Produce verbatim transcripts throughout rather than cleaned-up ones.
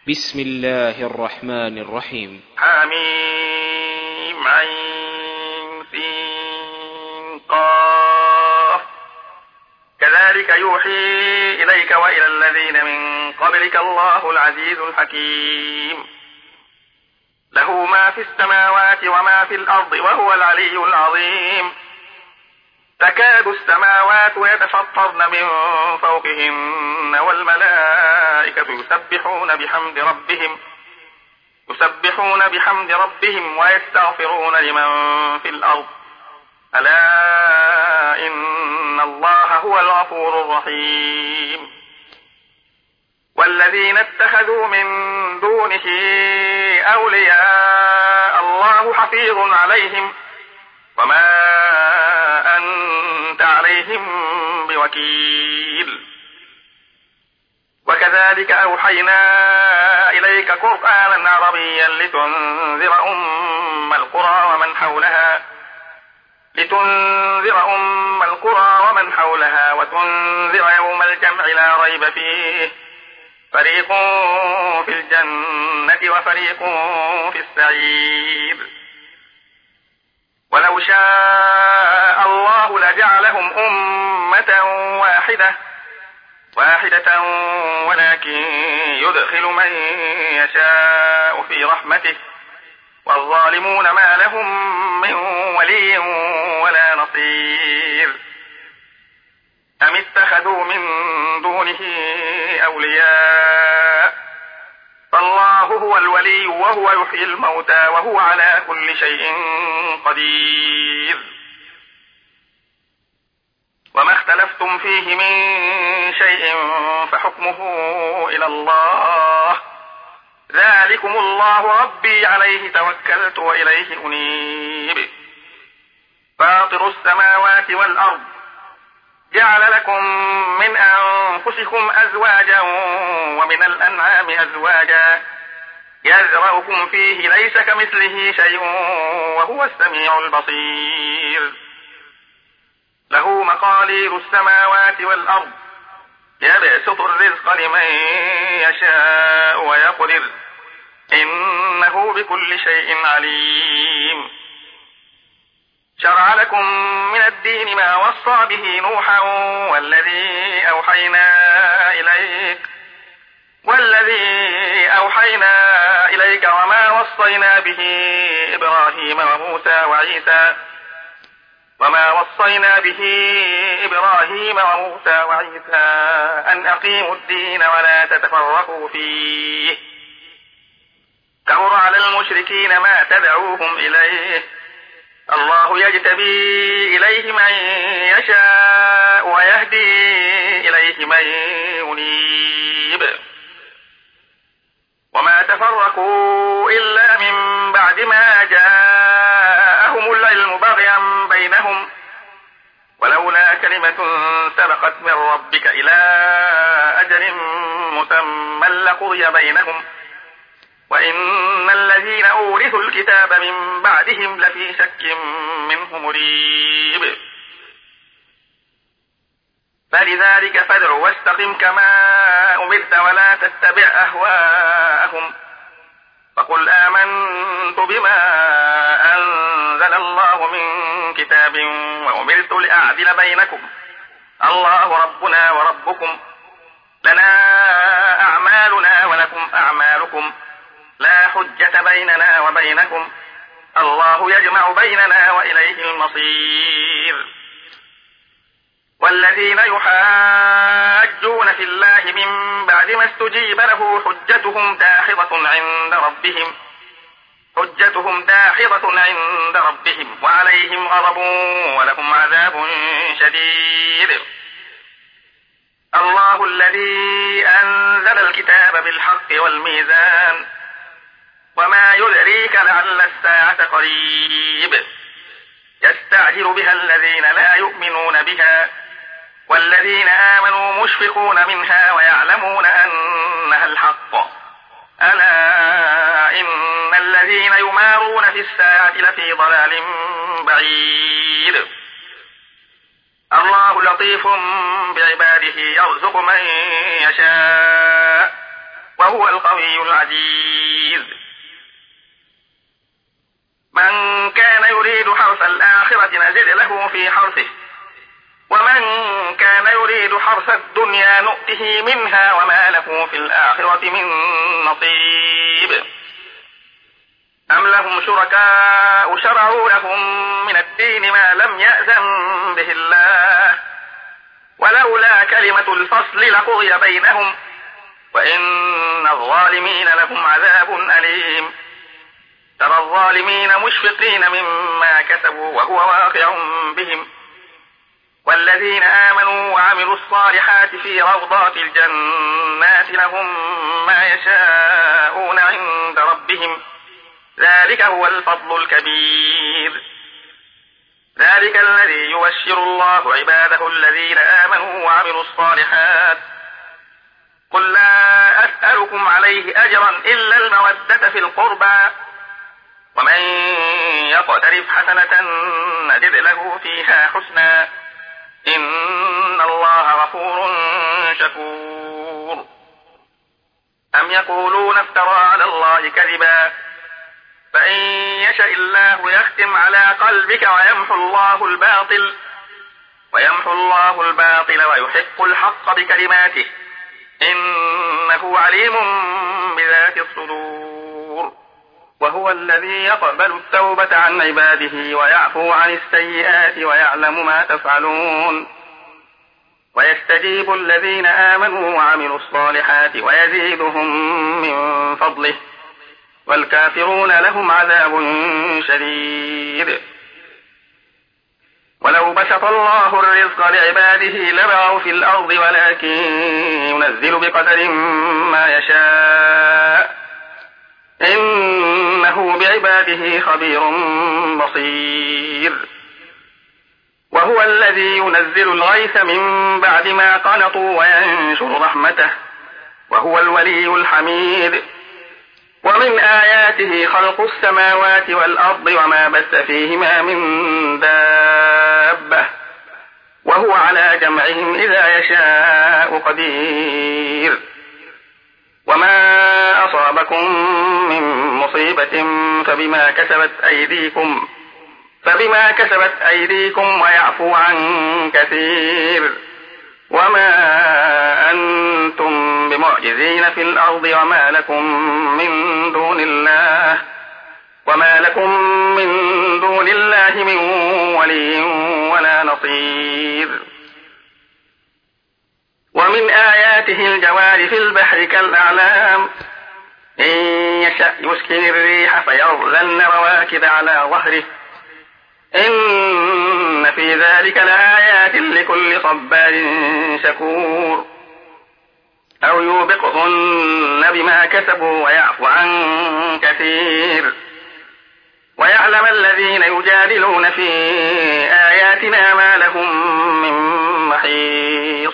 بسم الله الرحمن الرحيم. حميم عين سين قاف. كذلك يوحي إليك وإلى الذين من قبلك الله العزيز الحكيم. له ما في السماوات وما في الأرض وهو العلي العظيم. تكاد السماوات يتفطرن من فوقهن والملائكة يسبحون بحمد ربهم يسبحون بحمد ربهم ويستغفرون لمن في الأرض ألا إن الله هو الغفور الرحيم. والذين اتخذوا من دونه أولياء الله حفيظ عليهم وما أنت عليهم بوكيل. وكذلك أوحينا إليك قرآنا عربيا لتنذر أم القرى ومن حولها لتنذر أم القرى ومن حولها وتنذر يوم الجمع لا ريب فيه فريق في الجنة وفريق في السعير. ولو شاء الله لجعلهم أمة واحدة واحدة ولكن يدخل من يشاء في رحمته والظالمون ما لهم من ولي ولا نصير. أم اتخذوا من دونه أولياء فالله هو الولي وهو يحيي الموتى وهو على كل شيء قدير. وما اختلفتم فيه من شيء فحكمه إلى الله ذلكم الله ربي عليه توكلت وإليه أنيب. فاطر السماوات والأرض جعل لكم من أنفسكم أزواجا ومن الأنعام أزواجا يزرعكم فيه ليس كمثله شيء وهو السميع البصير. له مقاليد السماوات والأرض يبسط الرزق لمن يشاء ويقدر إنه بكل شيء عليم. شرع لكم من الدين ما وصى به نوحا والذي أوحينا إليك والذي أوحينا إليك وما وصينا به إبراهيم وموسى وعيسى وما وصينا به إبراهيم وموسى وعيسى أن أقيموا الدين ولا تتفرقوا فيه كبر على المشركين ما تدعوهم إليه الله يجتبي إليه من يشاء ويهدي إليه من ينيب. وما تفرقوا إلا من بعد ما جاءهم العلم بغيا بينهم ولولا كلمة سبقت من ربك إلى أجل مسمى لقضي بينهم وإن الذين أورثوا الكتاب من بعدهم لفي شك منه مريب. فلذلك فادع واستقم كما أمرت ولا تتبع أهواءهم فقل آمنت بما أنزل الله من كتاب وأمرت لأعدل بينكم الله ربنا وربكم لنا أعمالنا ولكم أعمالكم لا حجة بيننا وبينكم الله يجمع بيننا وإليه المصير. والذين يحاجون في الله من بعد ما استجيب له حجتهم داحضة عند ربهم حجتهم داحضة عند ربهم وعليهم غضب ولهم عذاب شديد. الله الذي أنزل الكتاب بالحق والميزان وما يدريك لعل الساعة قريب. يستعجل بها الذين لا يؤمنون بها والذين آمنوا مشفقون منها ويعلمون أنها الحق ألا إن الذين يمارون في الساعة لفي ضلال بعيد. الله لطيف بعباده يرزق من يشاء وهو القوي العزيز. من كان يريد حرث الآخرة نزد له في حرثه ومن كان يريد حرث الدنيا نؤته منها وما له في الآخرة من نصيب. أم لهم شركاء شرعوا لهم من الدين ما لم يأذن به الله ولولا كلمة الفصل لقضي بينهم وإن الظالمين لهم عذاب أليم. ترى الظالمين مشفقين مما كسبوا وهو واقع بهم والذين آمنوا وعملوا الصالحات في روضات الجنات لهم ما يشاءون عند ربهم ذلك هو الفضل الكبير. ذلك الذي يبشر الله عباده الذين آمنوا وعملوا الصالحات قل لا أسألكم عليه أجرا إلا المودة في القربى ومن يقترف حسنة نزد له فيها حسنا إن الله غفور شكور. أم يقولون افترى على الله كذبا فإن يشاء الله يختم على قلبك ويمحو الله الباطل ويمحو الله الباطل ويحق الحق بكلماته إنه عليم بذات الصدور. وهو الذي يقبل التوبة عن عباده ويعفو عن السيئات ويعلم ما تفعلون ويستجيب الذين آمنوا وعملوا الصالحات ويزيدهم من فضله والكافرون لهم عذاب شديد. ولو بسط الله الرزق لعباده لبغوا في الأرض ولكن ينزل بقدر ما يشاء إنه بعباده خبير بصير. وهو الذي ينزل الغيث من بعد ما قنطوا وينشر رحمته وهو الولي الحميد. ومن آياته خلق السماوات والأرض وما بث فيهما من دابة وهو على جمعهم إذا يشاء قدير. وما أصابكم من مصيبة فبما كسبت أيديكم فبما كسبت أيديكم ويعفو عن كثير. وما أنتم بمعجزين في الأرض وما لكم من دون الله وما لكم من دون الله من ولي ولا نصير. ومن آياته الجوار في البحر كالأعلام إن يشأ يسكن الريح فيظللن رواكد على ظهره إن في ذلك لآيات لكل صبار شكور. أو يوبقهن بما كسبوا ويعفو عن كثير. ويعلم الذين يجادلون في آياتنا ما لهم من محيص.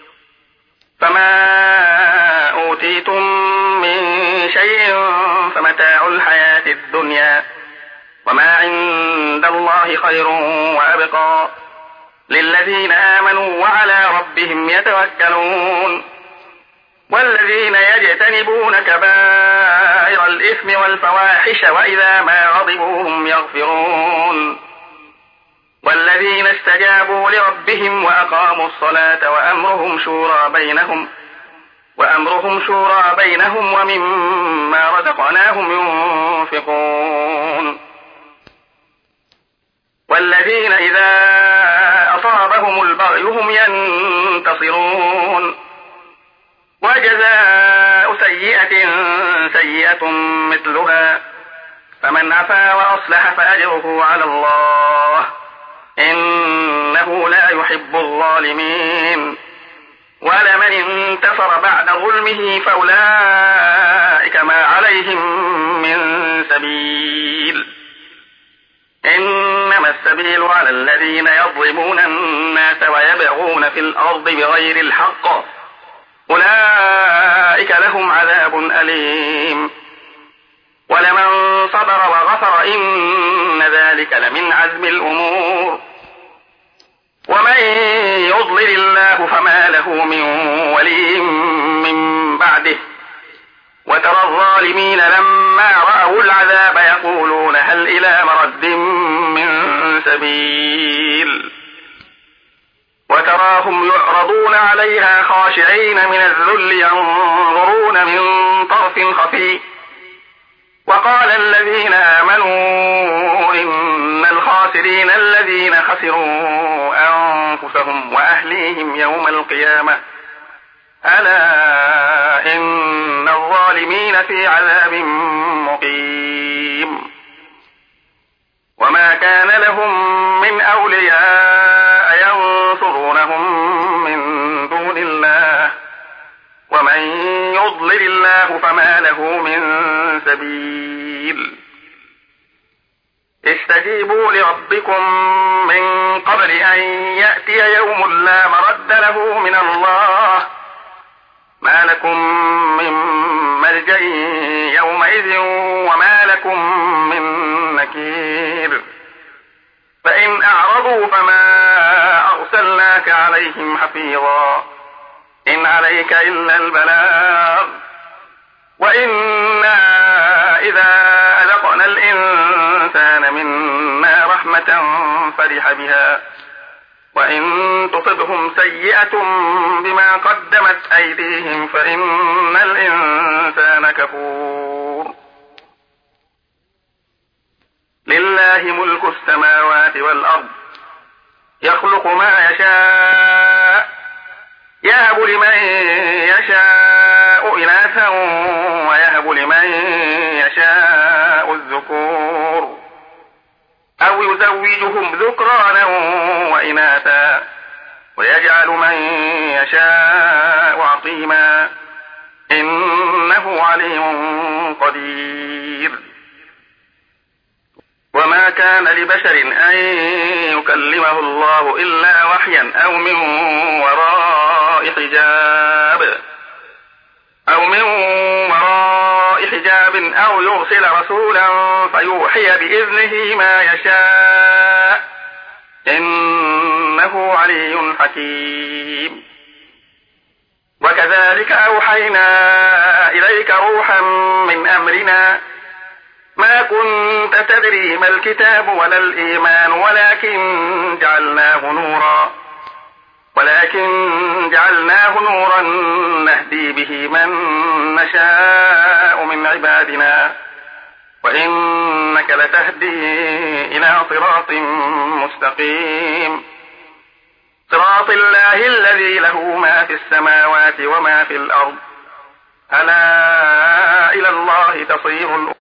فما أوتيتم من شيء فمتاع الحياة الدنيا وما عند الله خير وأبقى للذين آمنوا وعلى ربهم يتوكلون. والذين يجتنبون كبائر الإثم والفواحش وإذا ما غضبوا هم يغفرون. والذين استجابوا لربهم وأقاموا الصلاة وأمرهم شورى بينهم وأمرهم شورى بينهم ومما رزقناهم ينفقون. والذين إذا أصابهم البغي هم ينتصرون. وجزاء سيئة سيئة مثلها فمن عفا وأصلح فأجره على الله إنه لا يحب الظالمين. ولمن انتصر بعد ظلمه فأولئك ما عليهم من سبيل إنما السبيل على الذين يظلمون الناس ويبغون في الأرض بغير الحق أولئك لهم عذاب أليم. ولمن صبر وغفر إن ذلك لمن عزم الأمور. ومن يضلل الله فما له من ولي من بعده وترى الظالمين لما رأوا العذاب يقولون هل إلى مرد من سبيل وتراهم يعرضون عليها خاشعين من الذل ينظرون من طرف خفي وقال الذين آمنوا إن الخاسرين الذين خسروا أنفسهم وأهليهم يوم القيامة ألا إن الظالمين في عذاب مقيم وما كان لهم من أولياء ينصرونهم من دون الله ومن يضلل الله فما له من سبيل استجيبوا لربكم من قبل أن يأتي يوم لا مرد له من الله ما لكم من ملجأ يومئذ وما لكم من نكير فإن أعرضوا فما أرسلناك عليهم حفيظا إن عليك إلا البلاغ وإنا إذا أذقنا الإنسان منا رحمة فرح بها وإن تصبهم سيئة بما قدمت أيديهم فإن الإنسان كفور لله ملك السماوات والأرض يخلق ما يشاء يهب لمن يشاء إناثا ويهب لمن يشاء الذكور أو يزوجهم ذكرانا وإناثا ويجعل من يشاء عقيما إنه عليم قدير وما كان لبشر أن يكلمه الله إلا وحيا أو من وراء حجاب أو من وراء حجاب أو يرسل رسولا فيوحي بإذنه ما يشاء إنه علي حكيم وكذلك أوحينا إليك روحا من أمرنا ما كنت تدري ما الكتاب ولا الإيمان ولكن جعلناه نورا ولكن جعلناه نورا نهدي به من نشاء من عبادنا وإنك لتهدي إلى صراط مستقيم صراط الله الذي له ما في السماوات وما في الأرض ألا إلى الله تصير الأمور